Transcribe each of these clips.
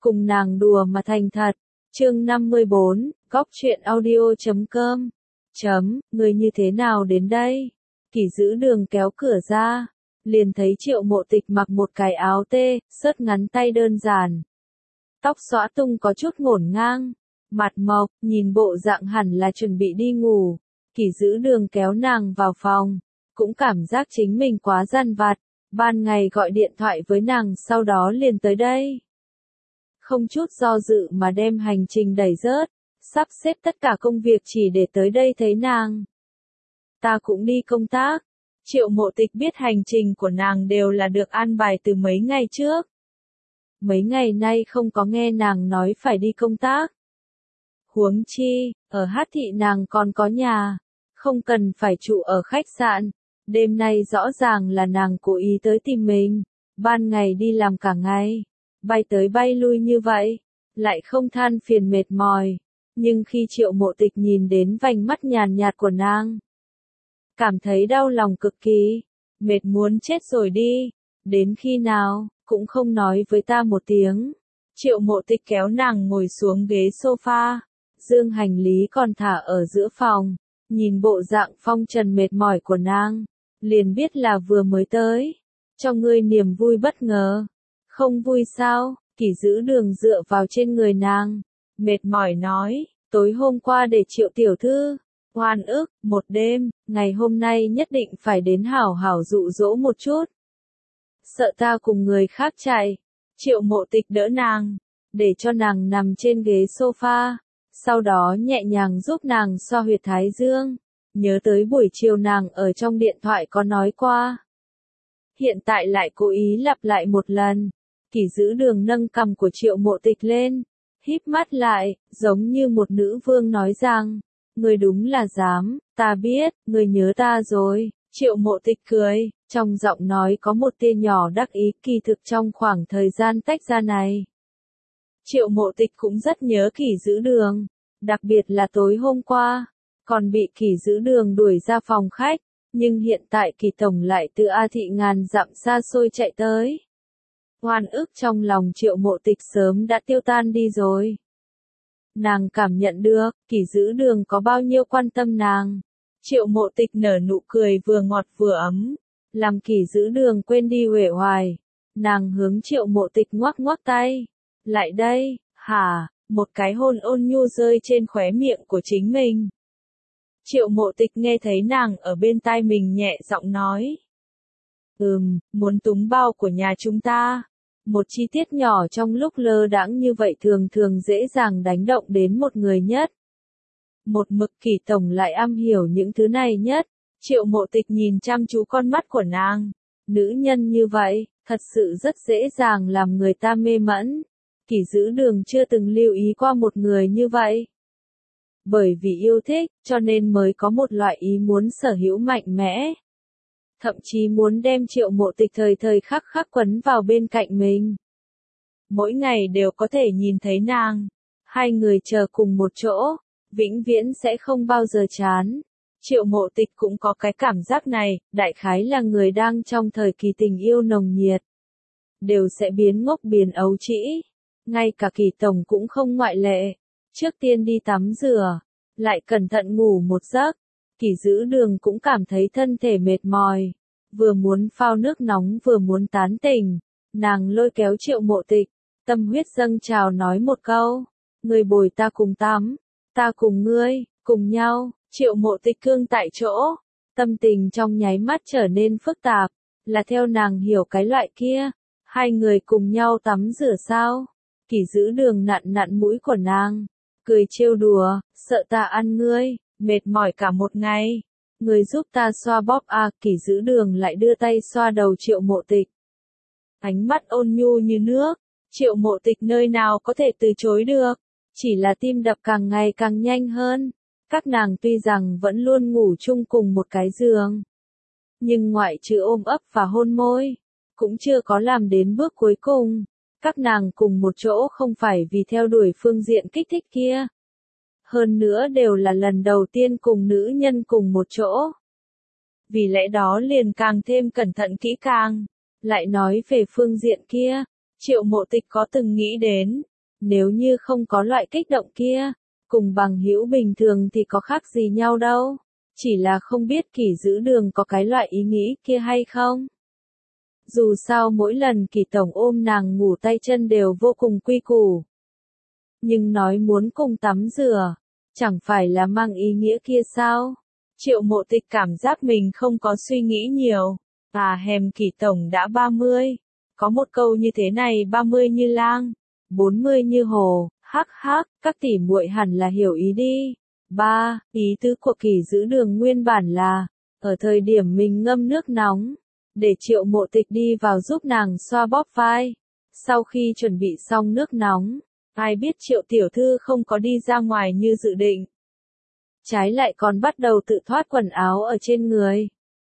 cùng nàng đùa mà thành thật. Chương 54, Góc truyện audio.com. Người như thế nào đến đây? Kỷ Dữ Đường kéo cửa ra, liền thấy Triệu Mộ Tịch mặc một cái áo tê, sớt ngắn tay đơn giản. Tóc xõa tung có chút ngổn ngang, mặt mộc, nhìn bộ dạng hẳn là chuẩn bị đi ngủ. Kỷ Dữ Đường kéo nàng vào phòng, cũng cảm giác chính mình quá dằn vặt, ban ngày gọi điện thoại với nàng sau đó liền tới đây. Không chút do dự mà đem hành trình đẩy rớt, sắp xếp tất cả công việc chỉ để tới đây thấy nàng. Ta cũng đi công tác. Triệu Mộ Tịch biết hành trình của nàng đều là được an bài từ mấy ngày trước. Mấy ngày nay không có nghe nàng nói phải đi công tác. Huống chi, ở Hát Thị nàng còn có nhà, không cần phải trụ ở khách sạn. Đêm nay rõ ràng là nàng cố ý tới tìm mình, ban ngày đi làm cả ngày, bay tới bay lui như vậy, lại không than phiền mệt mỏi. Nhưng khi Triệu Mộ Tịch nhìn đến vành mắt nhàn nhạt của nàng, cảm thấy đau lòng cực kỳ, mệt muốn chết rồi đi, đến khi nào, cũng không nói với ta một tiếng. Triệu Mộ Tịch kéo nàng ngồi xuống ghế sofa, dương hành lý còn thả ở giữa phòng, nhìn bộ dạng phong trần mệt mỏi của nàng, liền biết là vừa mới tới. Cho ngươi niềm vui bất ngờ. Không vui sao? Kỷ Dữ Đường dựa vào trên người nàng, mệt mỏi nói, tối hôm qua để Triệu tiểu thư oan ức một đêm, ngày hôm nay nhất định phải đến hảo hảo dụ dỗ một chút. Sợ ta cùng người khác chạy. Triệu Mộ Tịch đỡ nàng, để cho nàng nằm trên ghế sofa, sau đó nhẹ nhàng giúp nàng xoa huyệt thái dương, nhớ tới buổi chiều nàng ở trong điện thoại có nói qua. Hiện tại lại cố ý lặp lại một lần. Kỷ Dữ Đường nâng cằm của Triệu Mộ Tịch lên, híp mắt lại, giống như một nữ vương nói rằng, ngươi đúng là dám, ta biết, ngươi nhớ ta rồi. Triệu Mộ Tịch cười, trong giọng nói có một tia nhỏ đắc ý. Kỳ thực trong khoảng thời gian tách ra này, Triệu Mộ Tịch cũng rất nhớ Kỷ Dữ Đường, đặc biệt là tối hôm qua, còn bị Kỷ Dữ Đường đuổi ra phòng khách, nhưng hiện tại Kỷ tổng lại từ A Thị ngàn dặm xa xôi chạy tới. Oan ức trong lòng Triệu Mộ Tịch sớm đã tiêu tan đi rồi. Nàng cảm nhận được, Kỷ Dữ Đường có bao nhiêu quan tâm nàng. Triệu Mộ Tịch nở nụ cười vừa ngọt vừa ấm, làm Kỷ Dữ Đường quên đi uể oải. Nàng hướng Triệu Mộ Tịch ngoắc ngoắc tay. Lại đây, hả? Một cái hôn ôn nhu rơi trên khóe miệng của chính mình. Triệu Mộ Tịch nghe thấy nàng ở bên tai mình nhẹ giọng nói. Muốn túng bao của nhà chúng ta. Một chi tiết nhỏ trong lúc lơ đãng như vậy thường thường dễ dàng đánh động đến một người nhất. Một mực Kỷ tổng lại am hiểu những thứ này nhất. Triệu Mộ Tịch nhìn chăm chú con mắt của nàng. Nữ nhân như vậy, thật sự rất dễ dàng làm người ta mê mẩn. Kỷ Dữ Đường chưa từng lưu ý qua một người như vậy. Bởi vì yêu thích, cho nên mới có một loại ý muốn sở hữu mạnh mẽ. Thậm chí muốn đem Triệu Mộ Tịch thời thời khắc khắc quấn vào bên cạnh mình. Mỗi ngày đều có thể nhìn thấy nàng. Hai người chờ cùng một chỗ, vĩnh viễn sẽ không bao giờ chán. Triệu Mộ Tịch cũng có cái cảm giác này, đại khái là người đang trong thời kỳ tình yêu nồng nhiệt, đều sẽ biến ngốc biến ấu trĩ. Ngay cả Kỷ tổng cũng không ngoại lệ. Trước tiên đi tắm rửa, lại cẩn thận ngủ một giấc. Kỷ Dữ Đường cũng cảm thấy thân thể mệt mỏi, vừa muốn phao nước nóng vừa muốn tán tỉnh. Nàng lôi kéo Triệu Mộ Tịch, tâm huyết dâng trào nói một câu, ngươi bồi ta cùng tắm, ta cùng ngươi, cùng nhau. Triệu Mộ Tịch cương tại chỗ, tâm tình trong nháy mắt trở nên phức tạp, là theo nàng hiểu cái loại kia, hai người cùng nhau tắm rửa sao? Kỷ Dữ Đường nặn nặn mũi của nàng, cười trêu đùa, sợ ta ăn ngươi, mệt mỏi cả một ngày, ngươi giúp ta xoa bóp à. Kỷ Dữ Đường lại đưa tay xoa đầu Triệu Mộ Tịch, ánh mắt ôn nhu như nước. Triệu Mộ Tịch nơi nào có thể từ chối được, chỉ là tim đập càng ngày càng nhanh hơn. Các nàng tuy rằng vẫn luôn ngủ chung cùng một cái giường, nhưng ngoại trừ ôm ấp và hôn môi, cũng chưa có làm đến bước cuối cùng. Các nàng cùng một chỗ không phải vì theo đuổi phương diện kích thích kia. Hơn nữa đều là lần đầu tiên cùng nữ nhân cùng một chỗ. Vì lẽ đó liền càng thêm cẩn thận kỹ càng. Lại nói về phương diện kia, Triệu Mộ Tịch có từng nghĩ đến, Nếu như không có loại kích động kia, cùng bằng hữu bình thường thì có khác gì nhau đâu. Chỉ là không biết Kỷ Dữ Đường có cái loại ý nghĩ kia hay không. Dù sao mỗi lần Kỷ tổng ôm nàng ngủ tay chân đều vô cùng quy củ. Nhưng nói muốn cùng tắm rửa, chẳng phải là mang ý nghĩa kia sao? Triệu Mộ Tịch cảm giác mình không có suy nghĩ nhiều. Hèm Kỷ tổng đã 30. Có một câu như thế này, 30 như lang, 40 như hồ, hắc hắc, các tỷ muội hẳn là hiểu ý đi. Ý tứ của Kỷ Dữ Đường nguyên bản là, ở thời điểm mình ngâm nước nóng, để Triệu Mộ Tịch đi vào giúp nàng xoa bóp vai. Sau khi chuẩn bị xong nước nóng, ai biết Triệu tiểu thư không có đi ra ngoài như dự định. Trái lại còn bắt đầu tự thoát quần áo ở trên người.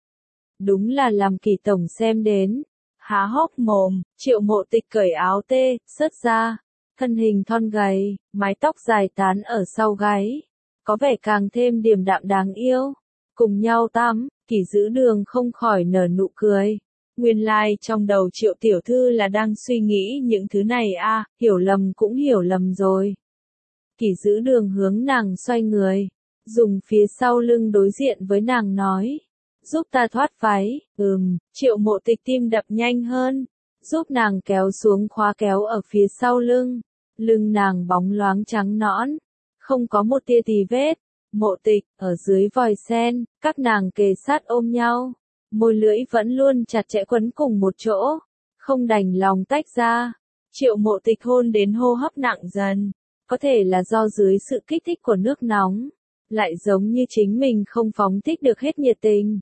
Đúng là làm Kỷ tổng xem đến, há hốc mồm. Triệu Mộ Tịch cởi áo tê, sớt ra, thân hình thon gầy, mái tóc dài tán ở sau gáy, có vẻ càng thêm điềm đạm đáng yêu. Cùng nhau tắm, Kỷ Dữ Đường không khỏi nở nụ cười. Nguyên lai trong đầu Triệu tiểu thư là đang suy nghĩ những thứ này hiểu lầm cũng hiểu lầm rồi. Kỷ Dữ Đường hướng nàng xoay người, dùng phía sau lưng đối diện với nàng nói, giúp ta thoát váy. Triệu Mộ Tịch tim đập nhanh hơn, giúp nàng kéo xuống khóa kéo ở phía sau lưng. Lưng nàng bóng loáng trắng nõn, không có một tia tì vết. Mộ Tịch, ở dưới vòi sen, các nàng kề sát ôm nhau, môi lưỡi vẫn luôn chặt chẽ quấn cùng một chỗ, không đành lòng tách ra. Triệu Mộ Tịch hôn đến hô hấp nặng dần, có thể là do dưới sự kích thích của nước nóng, lại giống như chính mình không phóng thích được hết nhiệt tình.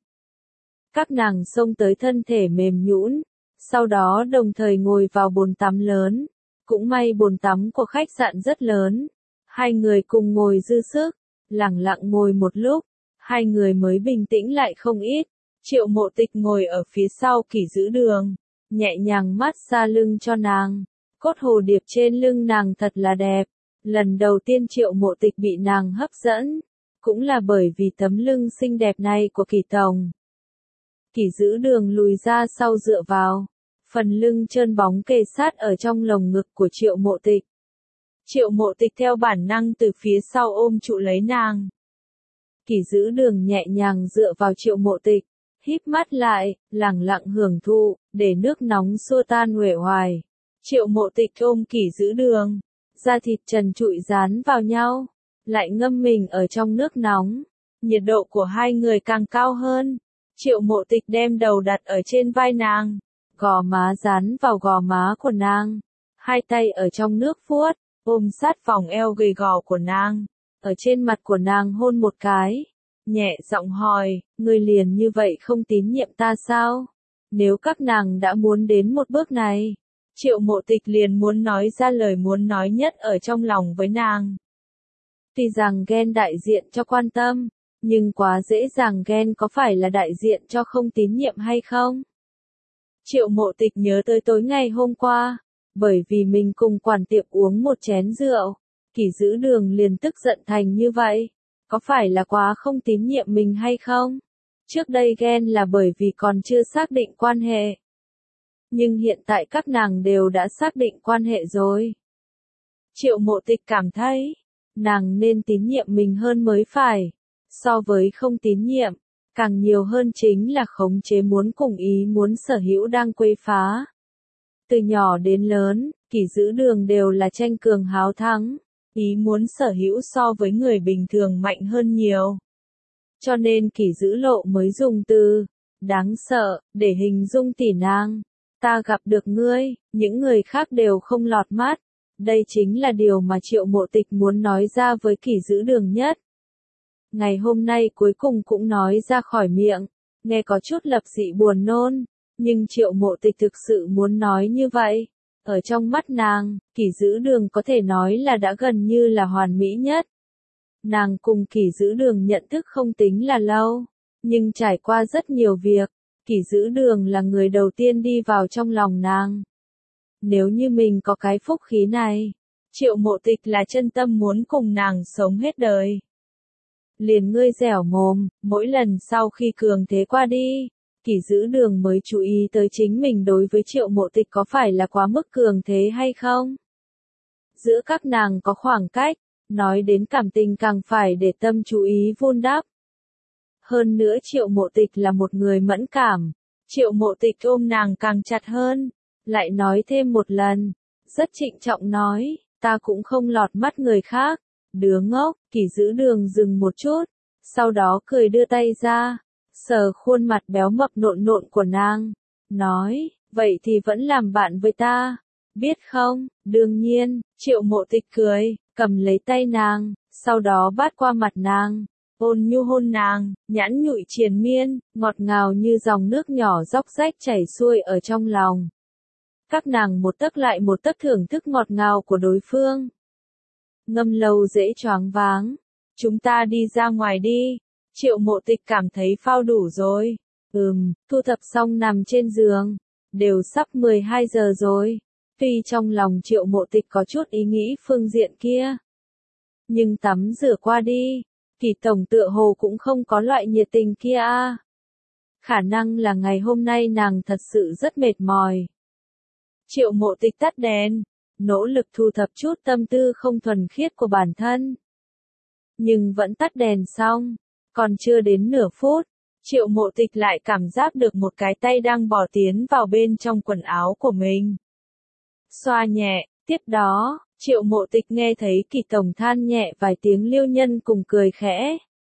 Các nàng xông tới thân thể mềm nhũn, sau đó đồng thời ngồi vào bồn tắm lớn. Cũng may bồn tắm của khách sạn rất lớn, hai người cùng ngồi dư sức, lẳng lặng ngồi một lúc, hai người mới bình tĩnh lại không ít. Triệu Mộ Tịch ngồi ở phía sau Kỷ Dữ Đường, nhẹ nhàng mát xa lưng cho nàng. Cốt hồ điệp trên lưng nàng thật là đẹp. Lần đầu tiên Triệu Mộ Tịch bị nàng hấp dẫn, cũng là bởi vì tấm lưng xinh đẹp này của Kỷ tổng. Kỷ Dữ Đường lùi ra sau dựa vào, phần lưng trơn bóng kề sát ở trong lồng ngực của Triệu Mộ Tịch. Triệu Mộ Tịch theo bản năng từ phía sau ôm trụ lấy nàng. Kỷ Dữ Đường nhẹ nhàng dựa vào Triệu Mộ Tịch, híp mắt lại, lẳng lặng hưởng thụ, để nước nóng xua tan uể oải. Triệu Mộ Tịch ôm Kỷ Dữ Đường, da thịt trần trụi dán vào nhau, lại ngâm mình ở trong nước nóng. Nhiệt độ của hai người càng cao hơn. Triệu Mộ Tịch đem đầu đặt ở trên vai nàng, gò má dán vào gò má của nàng, hai tay ở trong nước vuốt, ôm sát vòng eo gầy gò của nàng, ở trên mặt của nàng hôn một cái, nhẹ giọng hỏi, ngươi liền như vậy không tín nhiệm ta sao? Nếu các nàng đã muốn đến một bước này, Triệu Mộ Tịch liền muốn nói ra lời muốn nói nhất ở trong lòng với nàng. Tuy rằng ghen đại diện cho quan tâm, nhưng quá dễ dàng ghen có phải là đại diện cho không tín nhiệm hay không? Triệu Mộ Tịch nhớ tới tối ngày hôm qua, bởi vì mình cùng quản tiệm uống một chén rượu, Kỷ Dữ Đường liền tức giận thành như vậy. Có phải là quá không tín nhiệm mình hay không? Trước đây ghen là bởi vì còn chưa xác định quan hệ. Nhưng hiện tại các nàng đều đã xác định quan hệ rồi. Triệu Mộ Tịch cảm thấy, nàng nên tín nhiệm mình hơn mới phải. So với không tín nhiệm, càng nhiều hơn chính là khống chế muốn cùng ý muốn sở hữu đang quấy phá. Từ nhỏ đến lớn, Kỷ Dữ Đường đều là tranh cường háo thắng, ý muốn sở hữu so với người bình thường mạnh hơn nhiều. Cho nên Kỷ Dữ Lộ mới dùng từ đáng sợ để hình dung tỷ nàng. Ta gặp được ngươi, những người khác đều không lọt mắt. Đây chính là điều mà Triệu Mộ Tịch muốn nói ra với Kỷ Dữ Đường nhất. Ngày hôm nay cuối cùng cũng nói ra khỏi miệng, nghe có chút lập dị buồn nôn, nhưng Triệu Mộ Tịch thực sự muốn nói như vậy. Ở trong mắt nàng, Kỷ Dữ Đường có thể nói là đã gần như là hoàn mỹ nhất. Nàng cùng Kỷ Dữ Đường nhận thức không tính là lâu, nhưng trải qua rất nhiều việc, Kỷ Dữ Đường là người đầu tiên đi vào trong lòng nàng. Nếu như mình có cái phúc khí này, Triệu Mộ Tịch là chân tâm muốn cùng nàng sống hết đời. Liền ngươi dẻo mồm, mỗi lần sau khi cường thế qua đi, Kỷ Dữ Đường mới chú ý tới chính mình đối với Triệu Mộ Tịch có phải là quá mức cường thế hay không. giữa các nàng có khoảng cách, nói đến cảm tình càng phải để tâm chú ý vun đắp. Hơn nữa Triệu Mộ Tịch là một người mẫn cảm, Triệu Mộ Tịch ôm nàng càng chặt hơn, lại nói thêm một lần, rất trịnh trọng nói, ta cũng không lọt mắt người khác. Đứa ngốc, Kỷ Dữ Đường dừng một chút, sau đó cười đưa tay ra, sờ khuôn mặt béo mập nộn nộn của nàng, nói, vậy thì vẫn làm bạn với ta, biết không? Đương nhiên, Triệu Mộ Tịch cười, cầm lấy tay nàng, sau đó bắt qua mặt nàng, ôn nhu hôn nàng, nhãn nhụy triền miên, ngọt ngào như dòng nước nhỏ róc rách chảy xuôi ở trong lòng. Các nàng một tấc lại một tấc thưởng thức ngọt ngào của đối phương. Ngâm lâu dễ choáng váng. Chúng ta đi ra ngoài đi. Triệu Mộ Tịch cảm thấy phao đủ rồi. Thu thập xong nằm trên giường. Đều sắp 12 giờ rồi. Tuy trong lòng Triệu Mộ Tịch có chút ý nghĩ phương diện kia. Nhưng tắm rửa qua đi. Kỷ tổng tựa hồ cũng không có loại nhiệt tình kia à. Khả năng là ngày hôm nay nàng thật sự rất mệt mỏi. Triệu Mộ Tịch tắt đèn, nỗ lực thu thập chút tâm tư không thuần khiết của bản thân. Nhưng vẫn tắt đèn xong, còn chưa đến nửa phút, Triệu Mộ Tịch lại cảm giác được một cái tay đang bò tiến vào bên trong quần áo của mình. Xoa nhẹ, tiếp đó, Triệu Mộ Tịch nghe thấy Kỷ tổng than nhẹ vài tiếng liêu nhân cùng cười khẽ.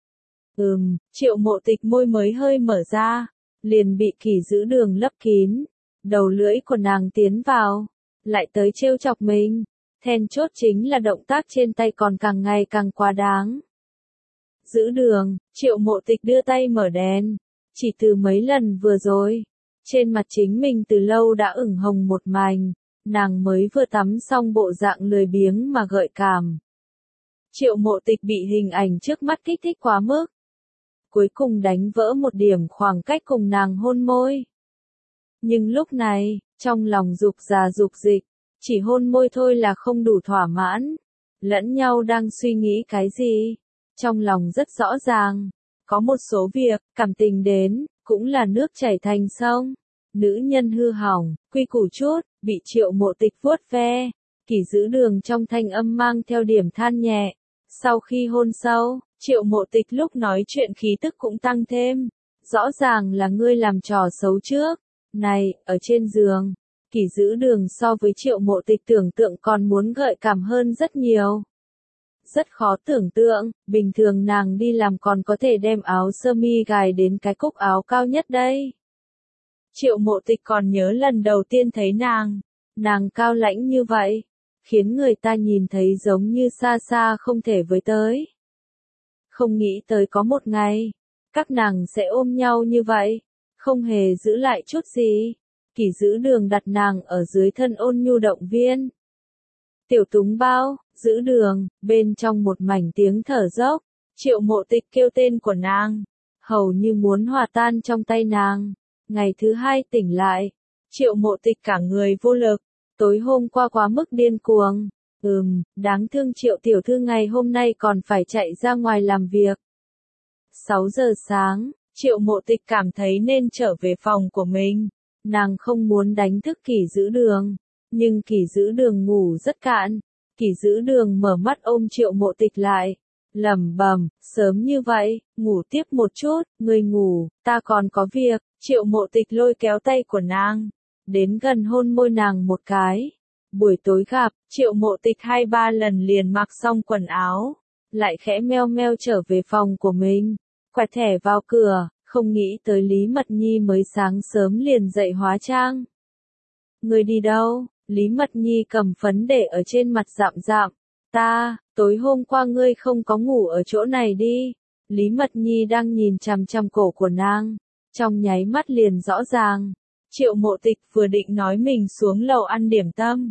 Triệu Mộ Tịch môi mới hơi mở ra, liền bị Kỷ Dữ Đường lấp kín. Đầu lưỡi của nàng tiến vào, lại tới trêu chọc mình. Then chốt chính là động tác trên tay còn càng ngày càng quá đáng. Dữ Đường, Triệu Mộ Tịch đưa tay mở đèn. Chỉ từ mấy lần vừa rồi, trên mặt chính mình từ lâu đã ửng hồng một mảnh. Nàng mới vừa tắm xong bộ dạng lười biếng mà gợi cảm. Triệu Mộ Tịch bị hình ảnh trước mắt kích thích quá mức. Cuối cùng đánh vỡ một điểm khoảng cách cùng nàng hôn môi. Nhưng lúc này, trong lòng dục già dục dịch, chỉ hôn môi thôi là không đủ thỏa mãn. Lẫn nhau đang suy nghĩ cái gì? Trong lòng rất rõ ràng. Có một số việc, cảm tình đến, cũng là nước chảy thành sông. Nữ nhân hư hỏng, quy củ chút, bị Triệu Mộ Tịch vuốt ve. Kỷ Dữ Đường trong thanh âm mang theo điểm than nhẹ. Sau khi hôn sâu, Triệu Mộ Tịch lúc nói chuyện khí tức cũng tăng thêm. Rõ ràng là ngươi làm trò xấu trước. Này, ở trên giường, Kỷ Dữ Đường so với Triệu Mộ Tịch tưởng tượng còn muốn gợi cảm hơn rất nhiều. Rất khó tưởng tượng, bình thường nàng đi làm còn có thể đem áo sơ mi gài đến cái cúc áo cao nhất đây. Triệu Mộ Tịch còn nhớ lần đầu tiên thấy nàng cao lãnh như vậy, khiến người ta nhìn thấy giống như xa xa không thể với tới. Không nghĩ tới có một ngày, các nàng sẽ ôm nhau như vậy. Không hề giữ lại chút gì. Kỷ Dữ Đường đặt nàng ở dưới thân ôn nhu động viên. Tiểu Túng Bao, Dữ Đường, bên trong một mảnh tiếng thở dốc, Triệu Mộ Tịch kêu tên của nàng, hầu như muốn hòa tan trong tay nàng. Ngày thứ hai tỉnh lại, Triệu Mộ Tịch cả người vô lực, tối hôm qua quá mức điên cuồng. Đáng thương Triệu tiểu thư ngày hôm nay còn phải chạy ra ngoài làm việc. 6 giờ sáng. Triệu Mộ Tịch cảm thấy nên trở về phòng của mình. Nàng không muốn đánh thức Kỷ Dữ Đường. Nhưng Kỷ Dữ Đường ngủ rất cạn. Kỷ Dữ Đường mở mắt ôm Triệu Mộ Tịch lại. Lẩm bẩm, sớm như vậy, ngủ tiếp một chút, ngươi ngủ, ta còn có việc. Triệu Mộ Tịch lôi kéo tay của nàng. Đến gần hôn môi nàng một cái. Buổi tối gặp, Triệu Mộ Tịch 2-3 lần liền mặc xong quần áo. Lại khẽ meo meo trở về phòng của mình. Quẹt thẻ vào cửa, không nghĩ tới Lý Mật Nhi mới sáng sớm liền dậy hóa trang. Người đi đâu? Lý Mật Nhi cầm phấn để ở trên mặt dạm dạm. Tối hôm qua ngươi không có ngủ ở chỗ này đi. Lý Mật Nhi đang nhìn chằm chằm cổ của nàng. Trong nháy mắt liền rõ ràng. Triệu Mộ Tịch vừa định nói mình xuống lầu ăn điểm tâm.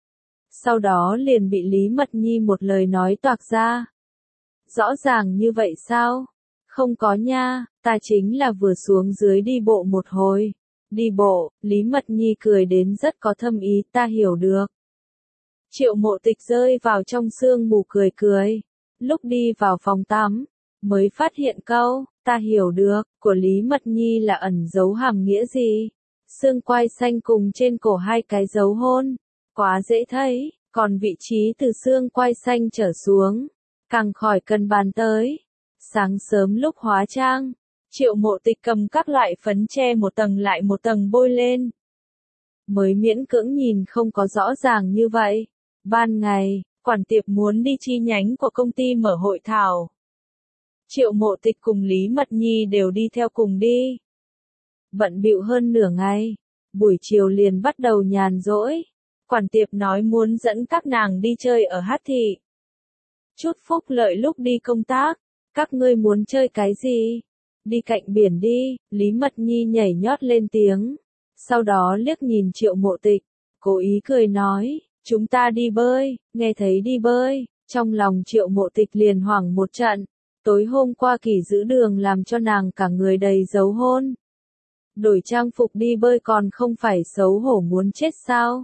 Sau đó liền bị Lý Mật Nhi một lời nói toạc ra. Rõ ràng như vậy sao? Không có nha, ta chính là vừa xuống dưới đi bộ một hồi. Đi bộ, Lý Mật Nhi cười đến rất có thâm ý, ta hiểu được. Triệu Mộ Tịch rơi vào trong sương mù cười cười. Lúc đi vào phòng tắm, mới phát hiện câu, ta hiểu được, của Lý Mật Nhi là ẩn giấu hàm nghĩa gì. Xương quai xanh cùng trên cổ hai cái dấu hôn. Quá dễ thấy, Còn vị trí từ xương quai xanh trở xuống, càng khỏi cần bàn tới. Sáng sớm lúc hóa trang, Triệu Mộ Tịch cầm các loại phấn che một tầng lại một tầng bôi lên. Mới miễn cưỡng nhìn không có rõ ràng như vậy. Ban ngày, quản tiệp muốn đi chi nhánh của công ty mở hội thảo. Triệu Mộ Tịch cùng Lý Mật Nhi đều đi theo cùng đi. Bận bịu hơn nửa ngày, buổi chiều liền bắt đầu nhàn rỗi. Quản tiệp nói muốn dẫn các nàng đi chơi ở Hát Thị. Chút phúc lợi lúc đi công tác, các ngươi muốn chơi cái gì? Đi cạnh biển đi, Lý Mật Nhi nhảy nhót lên tiếng. Sau đó liếc nhìn Triệu Mộ Tịch, cố ý cười nói, chúng ta đi bơi, nghe thấy đi bơi, trong lòng Triệu Mộ Tịch liền hoảng một trận. Tối hôm qua Kỷ Giữ Đường làm cho nàng cả người đầy dấu hôn. Đổi trang phục đi bơi còn không phải xấu hổ muốn chết sao?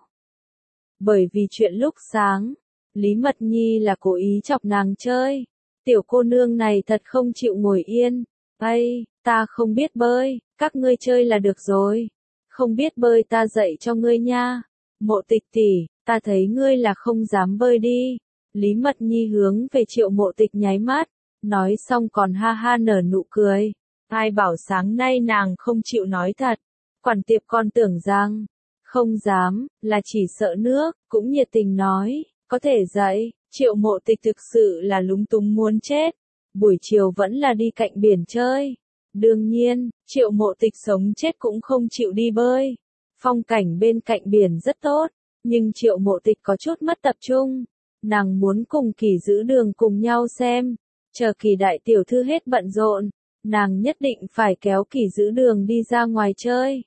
Bởi vì chuyện lúc sáng, Lý Mật Nhi là cố ý chọc nàng chơi. Tiểu cô nương này thật không chịu ngồi yên. Ây, ta không biết bơi, các ngươi chơi là được rồi. Không biết bơi ta dạy cho ngươi nha. Mộ Tịch tỷ, ta thấy ngươi là không dám bơi đi. Lý Mật Nhi hướng về Triệu Mộ Tịch nháy mắt, nói xong còn ha ha nở nụ cười. Ai bảo sáng nay nàng không chịu nói thật. Quản tiệp con tưởng rằng, không dám, là chỉ sợ nước, cũng nhiệt tình nói, có thể dạy. Triệu Mộ Tịch thực sự là lúng túng muốn chết. Buổi chiều vẫn là đi cạnh biển chơi. Đương nhiên, Triệu Mộ Tịch sống chết cũng không chịu đi bơi. Phong cảnh bên cạnh biển rất tốt, nhưng Triệu Mộ Tịch có chút mất tập trung. Nàng muốn cùng Kỷ Giữ Đường cùng nhau xem. Chờ Kỷ đại tiểu thư hết bận rộn, nàng nhất định phải kéo Kỷ Giữ Đường đi ra ngoài chơi.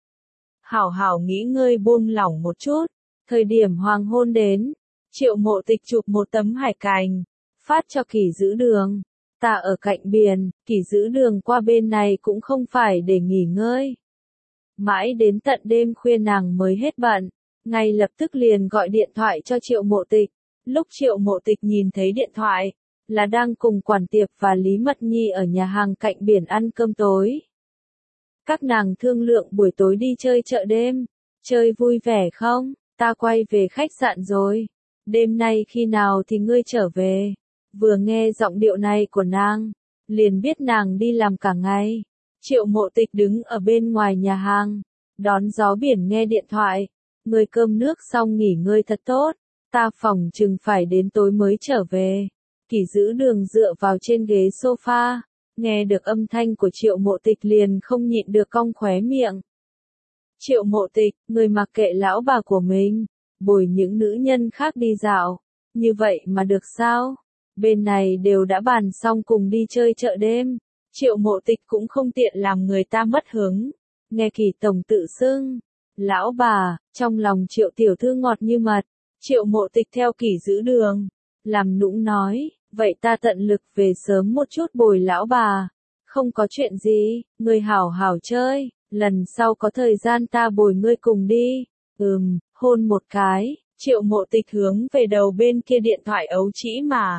Hảo hảo nghỉ ngơi buông lỏng một chút. Thời điểm hoàng hôn đến, Triệu Mộ Tịch chụp một tấm hải cành, phát cho Kỷ Giữ Đường. Ta ở cạnh biển, Kỷ Giữ Đường qua bên này cũng không phải để nghỉ ngơi. Mãi đến tận đêm khuya nàng mới hết bận, ngay lập tức liền gọi điện thoại cho Triệu Mộ Tịch. Lúc Triệu Mộ Tịch nhìn thấy điện thoại, là đang cùng quản tiệp và Lý Mật Nhi ở nhà hàng cạnh biển ăn cơm tối. Các nàng thương lượng buổi tối đi chơi chợ đêm, chơi vui vẻ không? Ta quay về khách sạn rồi. Đêm nay khi nào thì ngươi trở về? Vừa nghe giọng điệu này của nàng, liền biết nàng đi làm cả ngày. Triệu Mộ Tịch đứng ở bên ngoài nhà hàng, đón gió biển nghe điện thoại. Ngươi cơm nước xong nghỉ ngơi thật tốt, ta phỏng chừng phải đến tối mới trở về. Kỷ Giữ Đường dựa vào trên ghế sofa, nghe được âm thanh của Triệu Mộ Tịch liền không nhịn được cong khóe miệng. Triệu Mộ Tịch, người mặc kệ lão bà của mình, bồi những nữ nhân khác đi dạo, như vậy mà được sao? Bên này đều đã bàn xong cùng đi chơi chợ đêm, Triệu Mộ Tịch cũng không tiện làm người ta mất hứng. Nghe Kỷ tổng tự xưng, lão bà, trong lòng Triệu tiểu thư ngọt như mật. Triệu Mộ Tịch theo Kỷ Giữ Đường, làm nũng nói, vậy ta tận lực về sớm một chút bồi lão bà. Không có chuyện gì, ngươi hảo hảo chơi, lần sau có thời gian ta bồi ngươi cùng đi. Hôn một cái, Triệu Mộ Tịch hướng về đầu bên kia điện thoại ấu trĩ mà.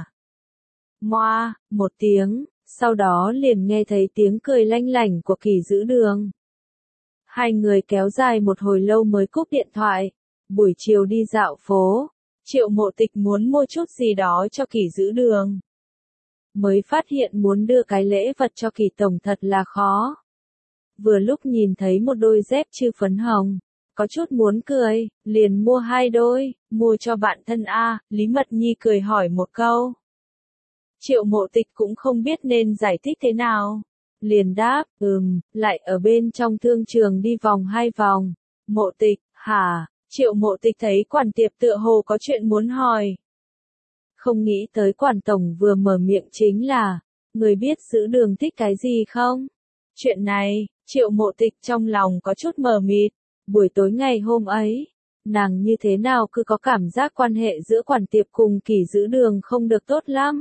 Moa, một tiếng, sau đó liền nghe thấy tiếng cười lanh lảnh của Kỷ Giữ Đường. Hai người kéo dài một hồi lâu mới cúp điện thoại. Buổi chiều đi dạo phố, Triệu Mộ Tịch muốn mua chút gì đó cho Kỷ Giữ Đường. Mới phát hiện muốn đưa cái lễ vật cho Kỷ tổng thật là khó. Vừa lúc nhìn thấy một đôi dép chư phấn hồng, có chút muốn cười, liền mua 2 đôi, mua cho bạn thân a. Lý Mật Nhi cười hỏi một câu. Triệu Mộ Tịch cũng không biết nên giải thích thế nào. Liền đáp, lại ở bên trong thương trường đi vòng 2 vòng. Mộ Tịch, hả? Triệu Mộ Tịch thấy quản tiệp tựa hồ có chuyện muốn hỏi. Không nghĩ tới quản tổng vừa mở miệng chính là, người biết Giữ Đường thích cái gì không? Chuyện này, Triệu Mộ Tịch trong lòng có chút mờ mịt. Buổi tối ngày hôm ấy, nàng như thế nào cứ có cảm giác quan hệ giữa quản tiệp cùng Kỷ Giữ Đường không được tốt lắm.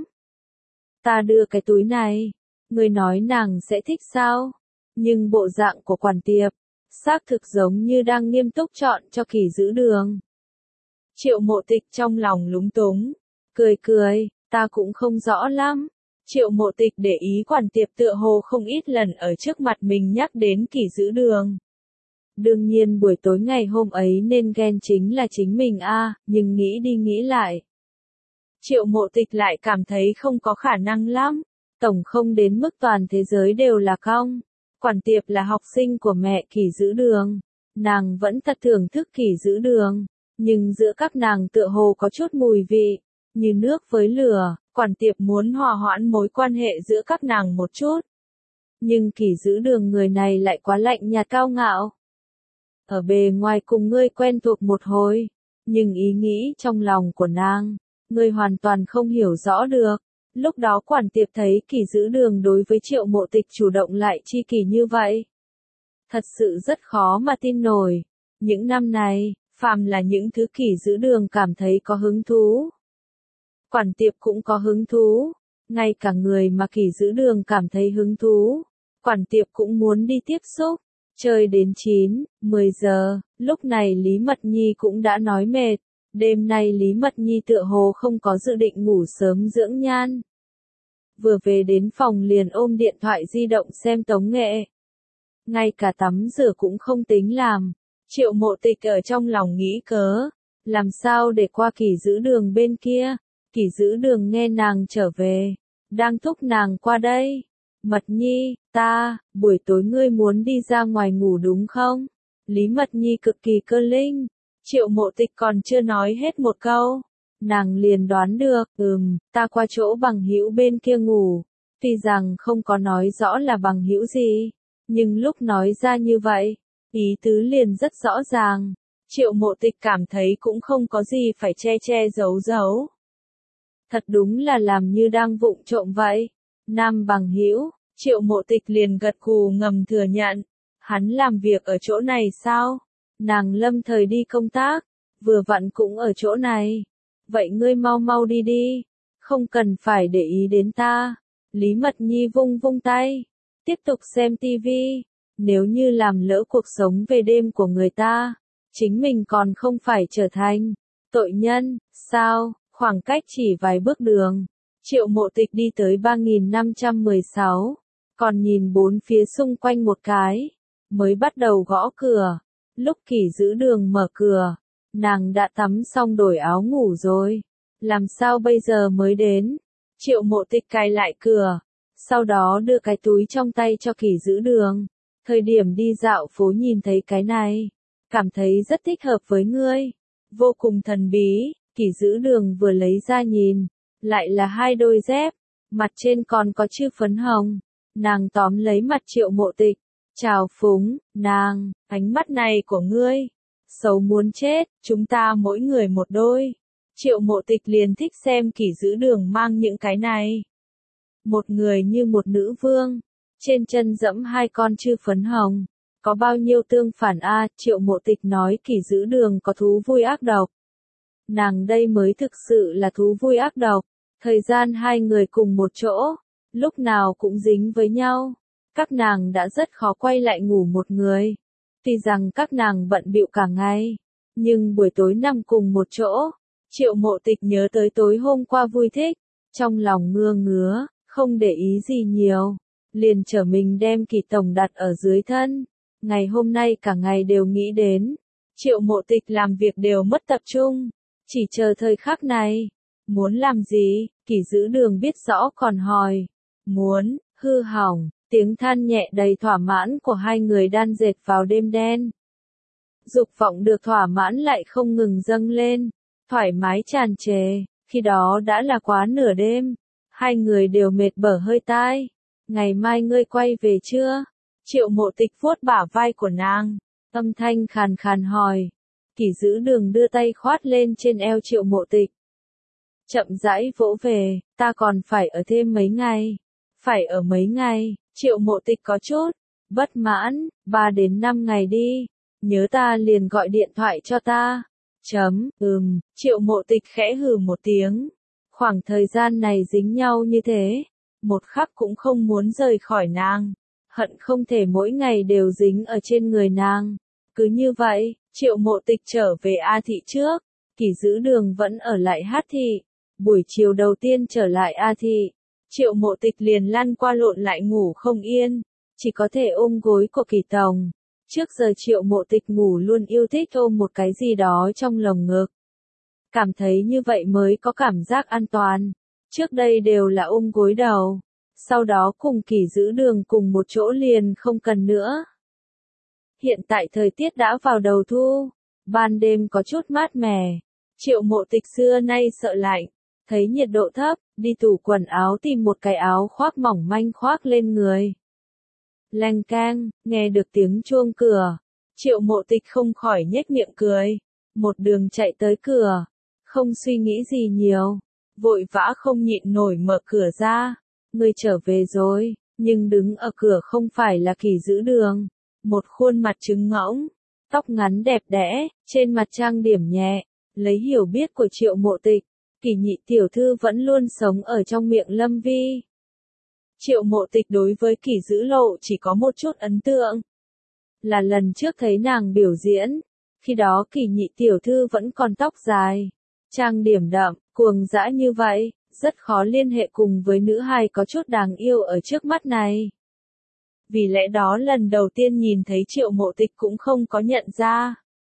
Ta đưa cái túi này, người nói nàng sẽ thích sao? Nhưng bộ dạng của quản tiệp, xác thực giống như đang nghiêm túc chọn cho Kỷ Giữ Đường. Triệu Mộ Tịch trong lòng lúng túng, cười, ta cũng không rõ lắm. Triệu Mộ Tịch để ý quản tiệp tựa hồ không ít lần ở trước mặt mình nhắc đến Kỷ Giữ Đường. Đương nhiên buổi tối ngày hôm ấy nên ghen chính là chính mình nhưng nghĩ đi nghĩ lại. Triệu Mộ Tịch lại cảm thấy không có khả năng lắm. Tổng không đến mức toàn thế giới đều là cong. Quản tiệp là học sinh của mẹ Kỷ Giữ Đường. Nàng vẫn thật thưởng thức Kỷ Giữ Đường. Nhưng giữa các nàng tựa hồ có chút mùi vị. Như nước với lửa, Quản tiệp muốn hòa hoãn mối quan hệ giữa các nàng một chút. Nhưng Kỷ Giữ Đường người này lại quá lạnh nhạt cao ngạo. Ở bề ngoài cùng ngươi quen thuộc một hồi. Nhưng ý nghĩ trong lòng của nàng, ngươi hoàn toàn không hiểu rõ được. Lúc đó Quản tiệp thấy Kỷ Giữ Đường đối với Triệu Mộ Tịch chủ động lại chi kỷ như vậy. Thật sự rất khó mà tin nổi. Những năm này, phàm là những thứ Kỷ Giữ Đường cảm thấy có hứng thú. Quản tiệp cũng có hứng thú. Ngay cả người mà Kỷ Giữ Đường cảm thấy hứng thú, Quản tiệp cũng muốn đi tiếp xúc. Chơi đến 9, 10 giờ, lúc này Lý Mật Nhi cũng đã nói mệt. Đêm nay Lý Mật Nhi tựa hồ không có dự định ngủ sớm dưỡng nhan. Vừa về đến phòng liền ôm điện thoại di động xem tống nghệ. Ngay cả tắm rửa cũng không tính làm. Triệu Mộ Tịch ở trong lòng nghĩ cớ. Làm sao để qua Kỷ Giữ Đường bên kia. Kỷ Giữ Đường nghe nàng trở về. Đang thúc nàng qua đây. Mật Nhi, buổi tối ngươi muốn đi ra ngoài ngủ đúng không? Lý Mật Nhi cực kỳ cơ linh. Triệu Mộ Tịch còn chưa nói hết một câu. Nàng liền đoán được, ta qua chỗ bằng hữu bên kia ngủ. Tuy rằng không có nói rõ là bằng hữu gì, nhưng lúc nói ra như vậy, ý tứ liền rất rõ ràng. Triệu Mộ Tịch cảm thấy cũng không có gì phải che giấu giấu. Thật đúng là làm như đang vụng trộm vậy. Nam bằng hữu, Triệu Mộ Tịch liền gật gù ngầm thừa nhận. Hắn làm việc ở chỗ này sao? Nàng lâm thời đi công tác, vừa vặn cũng ở chỗ này. Vậy ngươi mau mau đi đi, không cần phải để ý đến ta. Lý Mật Nhi vung vung tay, tiếp tục xem tivi. Nếu như làm lỡ cuộc sống về đêm của người ta, chính mình còn không phải trở thành tội nhân, sao? Khoảng cách chỉ vài bước đường, Triệu Mộ Tịch đi tới 3516, còn nhìn bốn phía xung quanh một cái, mới bắt đầu gõ cửa. Lúc Kỷ Giữ Đường mở cửa, nàng đã tắm xong đổi áo ngủ rồi. Làm sao bây giờ mới đến? Triệu Mộ Tịch cài lại cửa, sau đó đưa cái túi trong tay cho Kỷ Giữ Đường. Thời điểm đi dạo phố nhìn thấy cái này, cảm thấy rất thích hợp với ngươi. Vô cùng thần bí, Kỷ Giữ Đường vừa lấy ra nhìn, lại là hai đôi dép, mặt trên còn có chữ phấn hồng. Nàng tóm lấy mặt Triệu Mộ Tịch, chào phúng, nàng, ánh mắt này của ngươi, xấu muốn chết, chúng ta mỗi người một đôi. Triệu Mộ Tịch liền thích xem Kỷ Giữ Đường mang những cái này. Một người như một nữ vương, trên chân dẫm hai con chư phấn hồng. Có bao nhiêu tương phản Triệu Mộ Tịch nói Kỷ Giữ Đường có thú vui ác độc. Nàng đây mới thực sự là thú vui ác độc. Thời gian hai người cùng một chỗ, lúc nào cũng dính với nhau. Các nàng đã rất khó quay lại ngủ một người. Tuy rằng các nàng bận bịu cả ngày, nhưng buổi tối nằm cùng một chỗ, Triệu Mộ Tịch nhớ tới tối hôm qua vui thích, trong lòng ngứa ngứa, không để ý gì nhiều, liền trở mình đem Kỷ tổng đặt ở dưới thân. Ngày hôm nay cả ngày đều nghĩ đến, Triệu Mộ Tịch làm việc đều mất tập trung, chỉ chờ thời khắc này. Muốn làm gì? Kỷ Giữ Đường biết rõ còn hỏi. Muốn, hư hỏng, tiếng than nhẹ đầy thỏa mãn của hai người đan dệt vào đêm đen. Dục vọng được thỏa mãn lại không ngừng dâng lên, thoải mái tràn trề, khi đó đã là quá nửa đêm. Hai người đều mệt bở hơi tai. Ngày mai ngươi quay về chưa? Triệu Mộ Tịch vuốt bả vai của nàng, âm thanh khàn khàn hỏi. Kỷ Giữ Đường đưa tay khoát lên trên eo Triệu Mộ Tịch. Chậm rãi vỗ về, ta còn phải ở thêm mấy ngày. Phải ở mấy ngày, Triệu Mộ Tịch có chút bất mãn, 3 đến 5 ngày đi. Nhớ ta liền gọi điện thoại cho ta. Triệu Mộ Tịch khẽ hừ một tiếng. Khoảng thời gian này dính nhau như thế, một khắc cũng không muốn rời khỏi nàng. Hận không thể mỗi ngày đều dính ở trên người nàng. Cứ như vậy, Triệu Mộ Tịch trở về A Thị trước. Kỷ Giữ Đường vẫn ở lại Hát Thị. Buổi chiều đầu tiên trở lại A Thị, Triệu Mộ Tịch liền lăn qua lộn lại ngủ không yên, chỉ có thể ôm gối của Kỷ tổng. Trước giờ Triệu Mộ Tịch ngủ luôn yêu thích ôm một cái gì đó trong lồng ngực. Cảm thấy như vậy mới có cảm giác an toàn. Trước đây đều là ôm gối đầu. Sau đó cùng Kỷ Dữ Đường cùng một chỗ liền không cần nữa. Hiện tại thời tiết đã vào đầu thu. Ban đêm có chút mát mẻ. Triệu Mộ Tịch xưa nay sợ lạnh. Thấy nhiệt độ thấp, đi tủ quần áo tìm một cái áo khoác mỏng manh khoác lên người. Leng keng, nghe được tiếng chuông cửa. Triệu Mộ Tịch không khỏi nhếch miệng cười. Một đường chạy tới cửa. Không suy nghĩ gì nhiều. Vội vã không nhịn nổi mở cửa ra. Người trở về rồi, nhưng đứng ở cửa không phải là Kỷ Dữ Đường. Một khuôn mặt trứng ngỗng, tóc ngắn đẹp đẽ, trên mặt trang điểm nhẹ, lấy hiểu biết của Triệu Mộ Tịch. Kỷ nhị tiểu thư vẫn luôn sống ở trong miệng Lâm Vi. Triệu Mộ Tịch đối với Kỷ Dữ Lộ chỉ có một chút ấn tượng. Là lần trước thấy nàng biểu diễn, khi đó Kỷ nhị tiểu thư vẫn còn tóc dài, trang điểm đậm, cuồng dã như vậy, rất khó liên hệ cùng với nữ hài có chút đáng yêu ở trước mắt này. Vì lẽ đó lần đầu tiên nhìn thấy Triệu Mộ Tịch cũng không có nhận ra.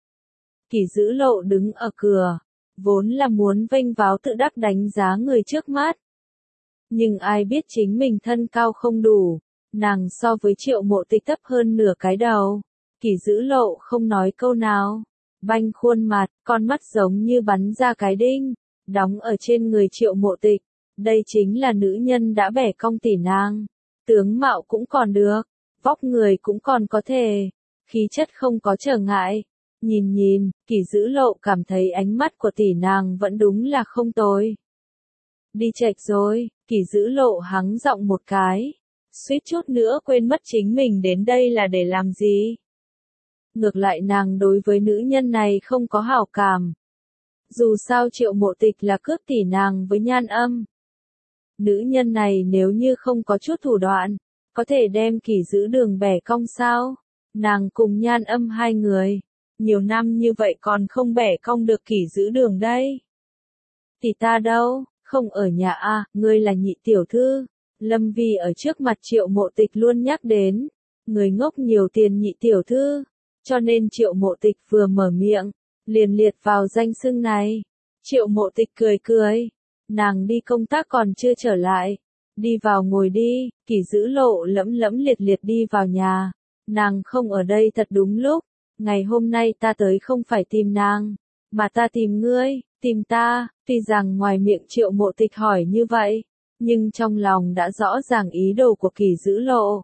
Kỷ Dữ Lộ đứng ở cửa, vốn là muốn vênh váo tự đắc đánh giá người trước mắt. Nhưng ai biết chính mình thân cao không đủ, nàng so với Triệu Mộ Tịch thấp hơn nửa cái đầu. Kỷ Dữ Lộ không nói câu nào, banh khuôn mặt, con mắt giống như bắn ra cái đinh, đóng ở trên người Triệu Mộ Tịch. Đây chính là nữ nhân đã bẻ cong tỉ nàng. Tướng mạo cũng còn được, vóc người cũng còn có thể, khí chất không có trở ngại. Nhìn, Kỷ Dữ Lộ cảm thấy ánh mắt của tỷ nàng vẫn đúng là không tồi. Đi chệch rồi, Kỷ Dữ Lộ hắng giọng một cái, suýt chút nữa quên mất chính mình đến đây là để làm gì. Ngược lại nàng đối với nữ nhân này không có hảo cảm. Dù sao Triệu Mộ Tịch là cướp tỷ nàng với Nhan Âm. Nữ nhân này nếu như không có chút thủ đoạn, có thể đem Kỷ Dữ Đường bẻ cong sao? Nàng cùng Nhan Âm hai người, nhiều năm như vậy còn không bẻ cong được Kỷ Dữ Đường đây. Tỷ ta đâu, không ở nhà à, ngươi là nhị tiểu thư. Lâm Vi ở trước mặt Triệu Mộ Tịch luôn nhắc đến, người ngốc nhiều tiền nhị tiểu thư, cho nên Triệu Mộ Tịch vừa mở miệng, liền liệt vào danh xưng này. Triệu Mộ Tịch cười, nàng đi công tác còn chưa trở lại, đi vào ngồi đi. Kỷ Dữ Lộ lẫm liệt đi vào nhà, nàng không ở đây thật đúng lúc, ngày hôm nay ta tới không phải tìm nàng, mà ta tìm ngươi, tìm ta. Tuy rằng ngoài miệng Triệu Mộ Tịch hỏi như vậy, nhưng trong lòng đã rõ ràng ý đồ của Kỷ Dữ Lộ.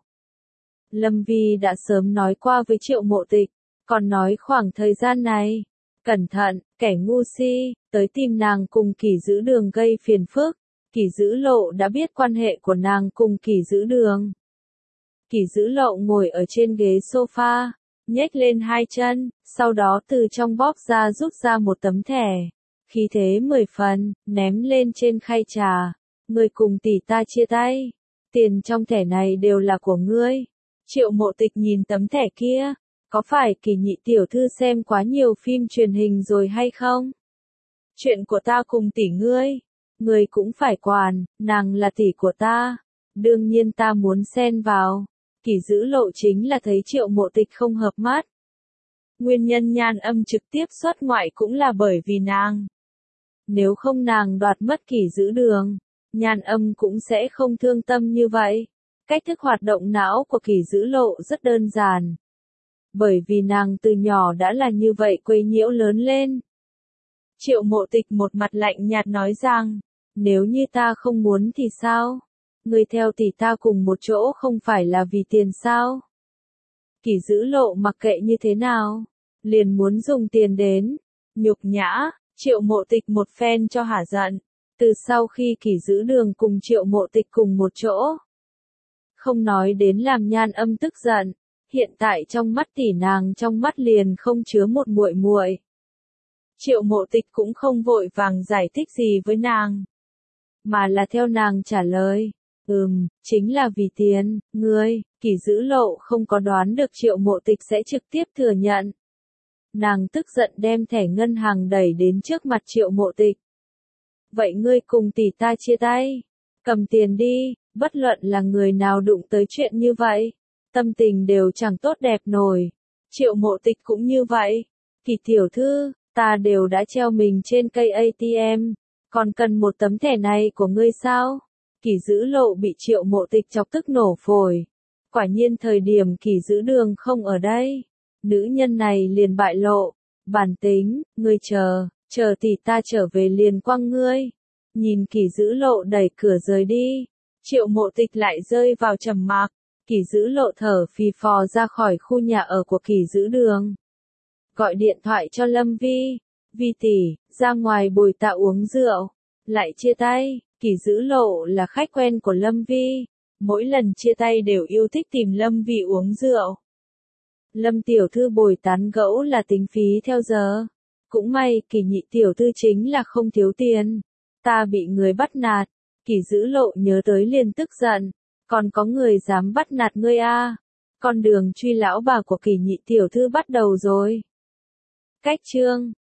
Lâm Vi đã sớm nói qua với Triệu Mộ Tịch, còn nói khoảng thời gian này, cẩn thận, kẻ ngu si, tới tìm nàng cùng Kỷ Dữ Đường gây phiền phức. Kỷ Dữ Lộ đã biết quan hệ của nàng cùng Kỷ Dữ Đường. Kỷ Dữ Lộ ngồi ở trên ghế sofa, nhếch lên hai chân, sau đó từ trong bóp ra rút ra một tấm thẻ. Khí thế 10 phần, ném lên trên khay trà. Ngươi cùng tỷ ta chia tay. Tiền trong thẻ này đều là của ngươi. Triệu Mộ Tịch nhìn tấm thẻ kia. Có phải Kỷ nhị tiểu thư xem quá nhiều phim truyền hình rồi hay không? Chuyện của ta cùng tỷ ngươi cũng phải quản, nàng là tỷ của ta. Đương nhiên ta muốn xen vào. Kỷ Dữ Lộ chính là thấy Triệu Mộ Tịch không hợp mắt. Nguyên nhân Nhan Âm trực tiếp xuất ngoại cũng là bởi vì nàng. Nếu không nàng đoạt mất Kỷ Dữ Đường, Nhan Âm cũng sẽ không thương tâm như vậy. Cách thức hoạt động não của Kỷ Dữ Lộ rất đơn giản. Bởi vì nàng từ nhỏ đã là như vậy quấy nhiễu lớn lên. Triệu Mộ Tịch một mặt lạnh nhạt nói rằng, nếu như ta không muốn thì sao? Ngươi theo tỷ ta cùng một chỗ không phải là vì tiền sao? Kỷ Dữ Lộ mặc kệ như thế nào, liền muốn dùng tiền đến nhục nhã. Triệu Mộ Tịch một phen cho hả giận. Từ sau khi Kỷ Dữ Đường cùng Triệu Mộ Tịch cùng một chỗ, không nói đến làm Nhan Âm tức giận, hiện tại trong mắt tỷ nàng trong mắt liền không chứa một muội muội. Triệu Mộ Tịch cũng không vội vàng giải thích gì với nàng, mà là theo nàng trả lời, chính là vì tiền. Ngươi. Kỷ Dữ Lộ không có đoán được Triệu Mộ Tịch sẽ trực tiếp thừa nhận. Nàng tức giận đem thẻ ngân hàng đẩy đến trước mặt Triệu Mộ Tịch. Vậy ngươi cùng tỷ ta chia tay, cầm tiền đi. Bất luận là người nào đụng tới chuyện như vậy, tâm tình đều chẳng tốt đẹp nổi. Triệu Mộ Tịch cũng như vậy. Kỳ tiểu thư, ta đều đã treo mình trên cây ATM, còn cần một tấm thẻ này của ngươi sao? Kỳ Dữ Lộ bị Triệu Mộ Tịch chọc tức nổ phổi. Quả nhiên thời điểm Kỳ Dữ Đường không ở đây, nữ nhân này liền bại lộ. Bản tính, ngươi chờ tỷ ta trở về liền quăng ngươi. Nhìn Kỳ Dữ Lộ đẩy cửa rời đi, Triệu Mộ Tịch lại rơi vào trầm mặc. Kỳ Dữ Lộ thở phì phò ra khỏi khu nhà ở của Kỳ Dữ Đường. Gọi điện thoại cho Lâm Vi. Vi tỷ, ra ngoài bồi tạ uống rượu. Lại chia tay. Kỳ Dữ Lộ là khách quen của Lâm Vi. Mỗi lần chia tay đều yêu thích tìm Lâm Vi uống rượu. Lâm tiểu thư bồi tán gẫu là tính phí theo giờ. Cũng may, Kỳ nhị tiểu thư chính là không thiếu tiền. Ta bị người bắt nạt. Kỳ Dữ Lộ nhớ tới liền tức giận. Còn có người dám bắt nạt ngươi a? Con đường truy lão bà của Kỳ nhị tiểu thư bắt đầu rồi. Cách chương